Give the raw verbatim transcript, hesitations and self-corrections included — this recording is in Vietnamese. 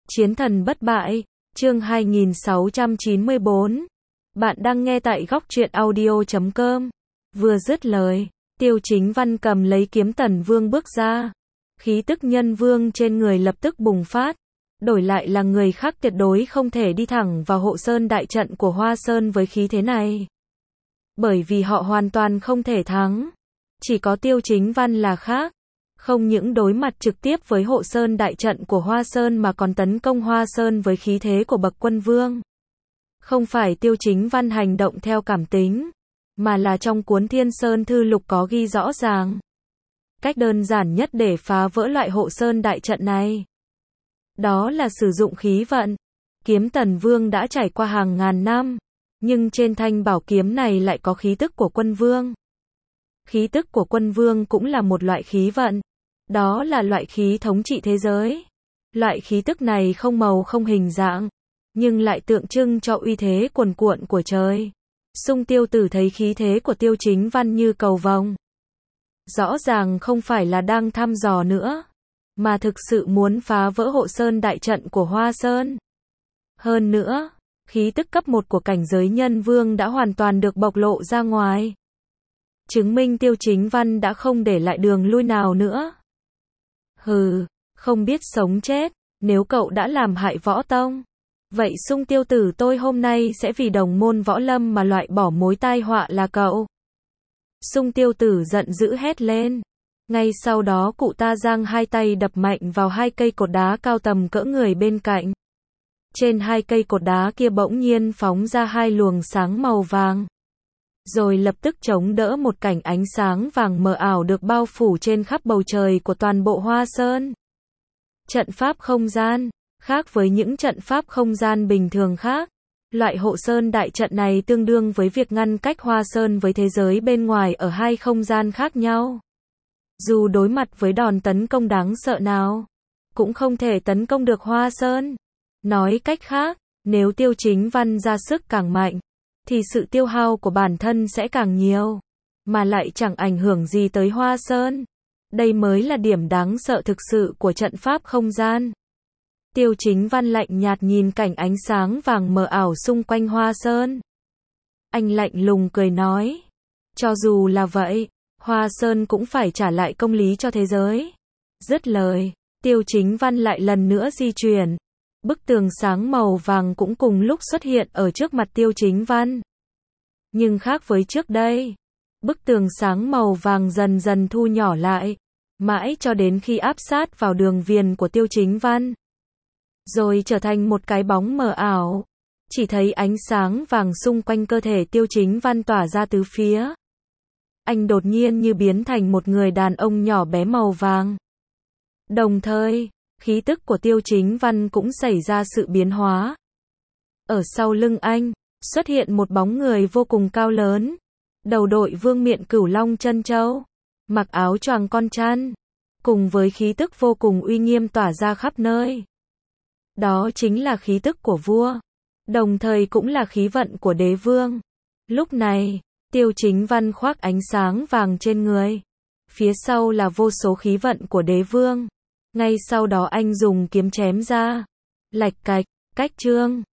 Chiến thần bất bại, chương hai nghìn sáu trăm chín mươi tư. Bạn đang nghe tại góc truyện audio chấm com. Vừa dứt lời, Tiêu Chính Văn cầm lấy kiếm Tần Vương bước ra. Khí tức nhân vương trên người lập tức bùng phát. Đổi lại là người khác tuyệt đối không thể đi thẳng vào hộ sơn đại trận của Hoa Sơn với khí thế này. Bởi vì họ hoàn toàn không thể thắng. Chỉ có Tiêu Chính Văn là khác. Không những đối mặt trực tiếp với hộ sơn đại trận của Hoa Sơn mà còn tấn công Hoa Sơn với khí thế của bậc quân vương. Không phải Tiêu Chính Văn hành động theo cảm tính, mà là trong cuốn Thiên Sơn Thư Lục có ghi rõ ràng. Cách đơn giản nhất để phá vỡ loại hộ sơn đại trận này, đó là sử dụng khí vận. Kiếm Tần Vương đã trải qua hàng ngàn năm, nhưng trên thanh bảo kiếm này lại có khí tức của quân vương. Khí tức của quân vương cũng là một loại khí vận. Đó là loại khí thống trị thế giới. Loại khí tức này không màu không hình dạng, nhưng lại tượng trưng cho uy thế cuồn cuộn của trời. Sung Tiêu Tử thấy khí thế của Tiêu Chính Văn như cầu vồng. Rõ ràng không phải là đang thăm dò nữa, mà thực sự muốn phá vỡ hộ sơn đại trận của Hoa Sơn. Hơn nữa, khí tức cấp một của cảnh giới nhân vương đã hoàn toàn được bộc lộ ra ngoài. Chứng minh Tiêu Chính Văn đã không để lại đường lui nào nữa. Hừ, không biết sống chết, nếu cậu đã làm hại võ tông, vậy Sung Tiêu Tử tôi hôm nay sẽ vì đồng môn võ lâm mà loại bỏ mối tai họa là cậu. Sung Tiêu Tử giận dữ hét lên. Ngay sau đó cụ ta giang hai tay đập mạnh vào hai cây cột đá cao tầm cỡ người bên cạnh. Trên hai cây cột đá kia bỗng nhiên phóng ra hai luồng sáng màu vàng. Rồi lập tức chống đỡ một cảnh ánh sáng vàng mờ ảo được bao phủ trên khắp bầu trời của toàn bộ Hoa Sơn. Trận pháp không gian, khác với những trận pháp không gian bình thường khác, loại hộ sơn đại trận này tương đương với việc ngăn cách Hoa Sơn với thế giới bên ngoài ở hai không gian khác nhau. Dù đối mặt với đòn tấn công đáng sợ nào, cũng không thể tấn công được Hoa Sơn. Nói cách khác, nếu Tiêu Chính Văn ra sức càng mạnh, thì sự tiêu hao của bản thân sẽ càng nhiều, mà lại chẳng ảnh hưởng gì tới Hoa Sơn. Đây mới là điểm đáng sợ thực sự của trận pháp không gian. Tiêu Chính Văn lạnh nhạt nhìn cảnh ánh sáng vàng mờ ảo xung quanh Hoa Sơn. Anh lạnh lùng cười nói, cho dù là vậy, Hoa Sơn cũng phải trả lại công lý cho thế giới. Dứt lời, Tiêu Chính Văn lại lần nữa di chuyển. Bức tường sáng màu vàng cũng cùng lúc xuất hiện ở trước mặt Tiêu Chính Văn. Nhưng khác với trước đây, bức tường sáng màu vàng dần dần thu nhỏ lại, mãi cho đến khi áp sát vào đường viền của Tiêu Chính Văn, rồi trở thành một cái bóng mờ ảo. Chỉ thấy ánh sáng vàng xung quanh cơ thể Tiêu Chính Văn tỏa ra tứ phía. Anh đột nhiên như biến thành một người đàn ông nhỏ bé màu vàng. Đồng thời, khí tức của Tiêu Chính Văn cũng xảy ra sự biến hóa. Ở sau lưng anh, xuất hiện một bóng người vô cùng cao lớn. Đầu đội vương miện cửu long chân châu, mặc áo choàng con chăn, cùng với khí tức vô cùng uy nghiêm tỏa ra khắp nơi. Đó chính là khí tức của vua, đồng thời cũng là khí vận của đế vương. Lúc này, Tiêu Chính Văn khoác ánh sáng vàng trên người. Phía sau là vô số khí vận của đế vương. Ngay sau đó anh dùng kiếm chém ra. Lạch cạch, cách chương.